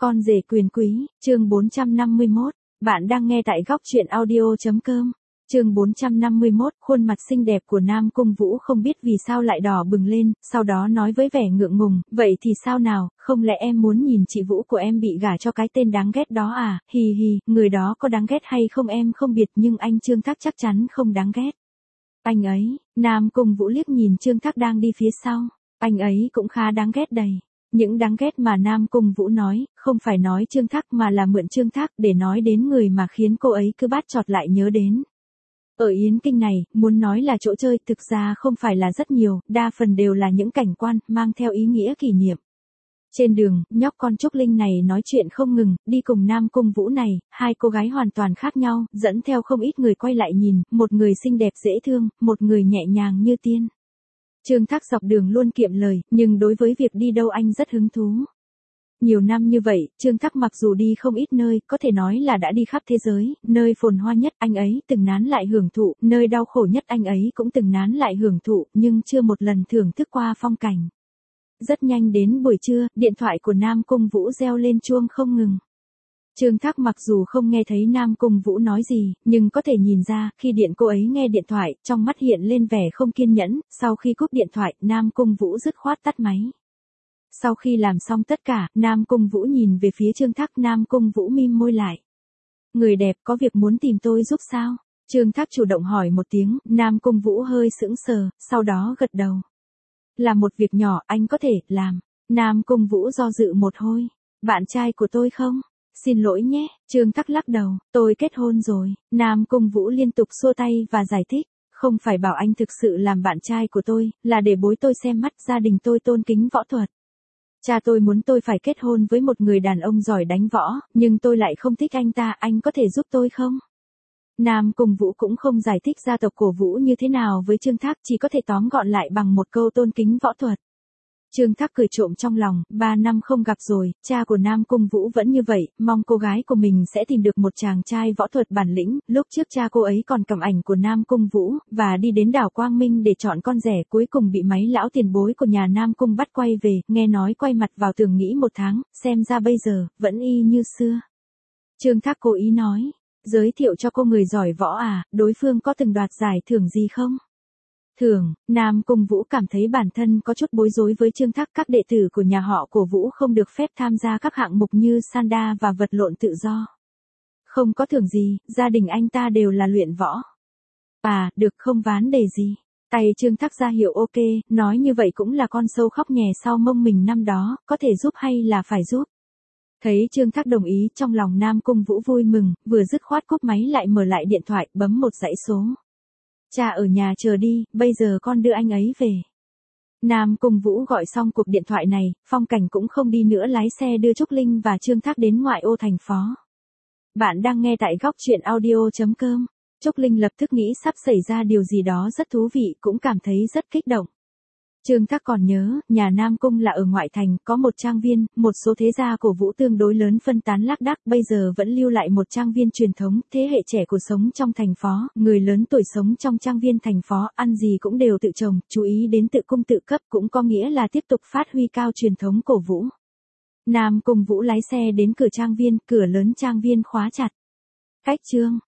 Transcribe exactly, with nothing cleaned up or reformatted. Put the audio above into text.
Con rể quyền quý, chương bốn trăm năm mươi mốt. Bạn đang nghe tại góc truyện audio chấm com. Chương bốn trăm năm mươi mốt, khuôn mặt xinh đẹp của Nam Cung Vũ không biết vì sao lại đỏ bừng lên, sau đó nói với vẻ ngượng ngùng, vậy thì sao nào, không lẽ em muốn nhìn chị Vũ của em bị gả cho cái tên đáng ghét đó à, hì hì, người đó có đáng ghét hay không em không biết nhưng anh Trương Thác chắc chắn không đáng ghét. Anh ấy, Nam Cung Vũ liếc nhìn Trương Thác đang đi phía sau, anh ấy cũng khá đáng ghét đầy. Những đáng ghét mà Nam Cung Vũ nói, không phải nói Trương Thác mà là mượn Trương Thác để nói đến người mà khiến cô ấy cứ bát chọt lại nhớ đến. Ở Yến Kinh này, muốn nói là chỗ chơi thực ra không phải là rất nhiều, đa phần đều là những cảnh quan, mang theo ý nghĩa kỷ niệm. Trên đường, nhóc con Trúc Linh này nói chuyện không ngừng, đi cùng Nam Cung Vũ này, hai cô gái hoàn toàn khác nhau, dẫn theo không ít người quay lại nhìn, một người xinh đẹp dễ thương, một người nhẹ nhàng như tiên. Trương Thác dọc đường luôn kiệm lời, nhưng đối với việc đi đâu anh rất hứng thú. Nhiều năm như vậy, Trương Thác mặc dù đi không ít nơi, có thể nói là đã đi khắp thế giới, nơi phồn hoa nhất anh ấy từng nán lại hưởng thụ, nơi đau khổ nhất anh ấy cũng từng nán lại hưởng thụ, nhưng chưa một lần thưởng thức qua phong cảnh. Rất nhanh đến buổi trưa, điện thoại của Nam Cung Vũ reo lên chuông không ngừng. Trương Thác mặc dù không nghe thấy Nam Cung Vũ nói gì, nhưng có thể nhìn ra, khi điện cô ấy nghe điện thoại, trong mắt hiện lên vẻ không kiên nhẫn, sau khi cúp điện thoại, Nam Cung Vũ dứt khoát tắt máy. Sau khi làm xong tất cả, Nam Cung Vũ nhìn về phía Trương Thác, Nam Cung Vũ mím môi lại. Người đẹp có việc muốn tìm tôi giúp sao? Trương Thác chủ động hỏi một tiếng, Nam Cung Vũ hơi sững sờ, sau đó gật đầu. Là một việc nhỏ anh có thể làm. Nam Cung Vũ do dự một hồi. Bạn trai của tôi không? Xin lỗi nhé, Trương Thác lắc đầu, tôi kết hôn rồi. Nam Cung Vũ liên tục xua tay và giải thích, không phải bảo anh thực sự làm bạn trai của tôi, là để bối tôi xem mắt, gia đình tôi tôn kính võ thuật. Cha tôi muốn tôi phải kết hôn với một người đàn ông giỏi đánh võ, nhưng tôi lại không thích anh ta, anh có thể giúp tôi không? Nam Cung Vũ cũng không giải thích gia tộc của Vũ như thế nào với Trương Thác, chỉ có thể tóm gọn lại bằng một câu tôn kính võ thuật. Trương Thác cười trộm trong lòng, ba năm không gặp rồi, cha của Nam Cung Vũ vẫn như vậy, mong cô gái của mình sẽ tìm được một chàng trai võ thuật bản lĩnh, lúc trước cha cô ấy còn cầm ảnh của Nam Cung Vũ, và đi đến đảo Quang Minh để chọn con rể, cuối cùng bị mấy lão tiền bối của nhà Nam Cung bắt quay về, nghe nói quay mặt vào tường nghỉ một tháng, xem ra bây giờ, vẫn y như xưa. Trương Thác cố ý nói, giới thiệu cho cô người giỏi võ à, đối phương có từng đoạt giải thưởng gì không? Thường, Nam Cung Vũ cảm thấy bản thân có chút bối rối với Trương Thác, các đệ tử của nhà họ của Vũ không được phép tham gia các hạng mục như sanda và vật lộn tự do. Không có thưởng gì, gia đình anh ta đều là luyện võ. À, được không ván đề gì. Tay Trương Thác ra hiệu ok, nói như vậy cũng là con sâu khóc nhè sau mông mình năm đó, có thể giúp hay là phải giúp. Thấy Trương Thác đồng ý, trong lòng Nam Cung Vũ vui mừng, vừa dứt khoát cúp máy lại mở lại điện thoại, bấm một dãy số. Cha ở nhà chờ đi, bây giờ con đưa anh ấy về. Nam Cung Vũ gọi xong cuộc điện thoại này, Phong Cảnh cũng không đi nữa lái xe đưa Trúc Linh và Trương Thác đến ngoại ô thành phố. Bạn đang nghe tại góc truyện audio chấm com. Trúc Linh lập tức nghĩ sắp xảy ra điều gì đó rất thú vị, cũng cảm thấy rất kích động. Trương Thác còn nhớ, nhà Nam Cung là ở ngoại thành, có một trang viên, một số thế gia của Vũ tương đối lớn phân tán lác đác, bây giờ vẫn lưu lại một trang viên truyền thống, thế hệ trẻ của sống trong thành phố, người lớn tuổi sống trong trang viên thành phố, ăn gì cũng đều tự trồng, chú ý đến tự cung tự cấp, cũng có nghĩa là tiếp tục phát huy cao truyền thống cổ Vũ. Nam Cung Vũ lái xe đến cửa trang viên, cửa lớn trang viên khóa chặt. Cách Trương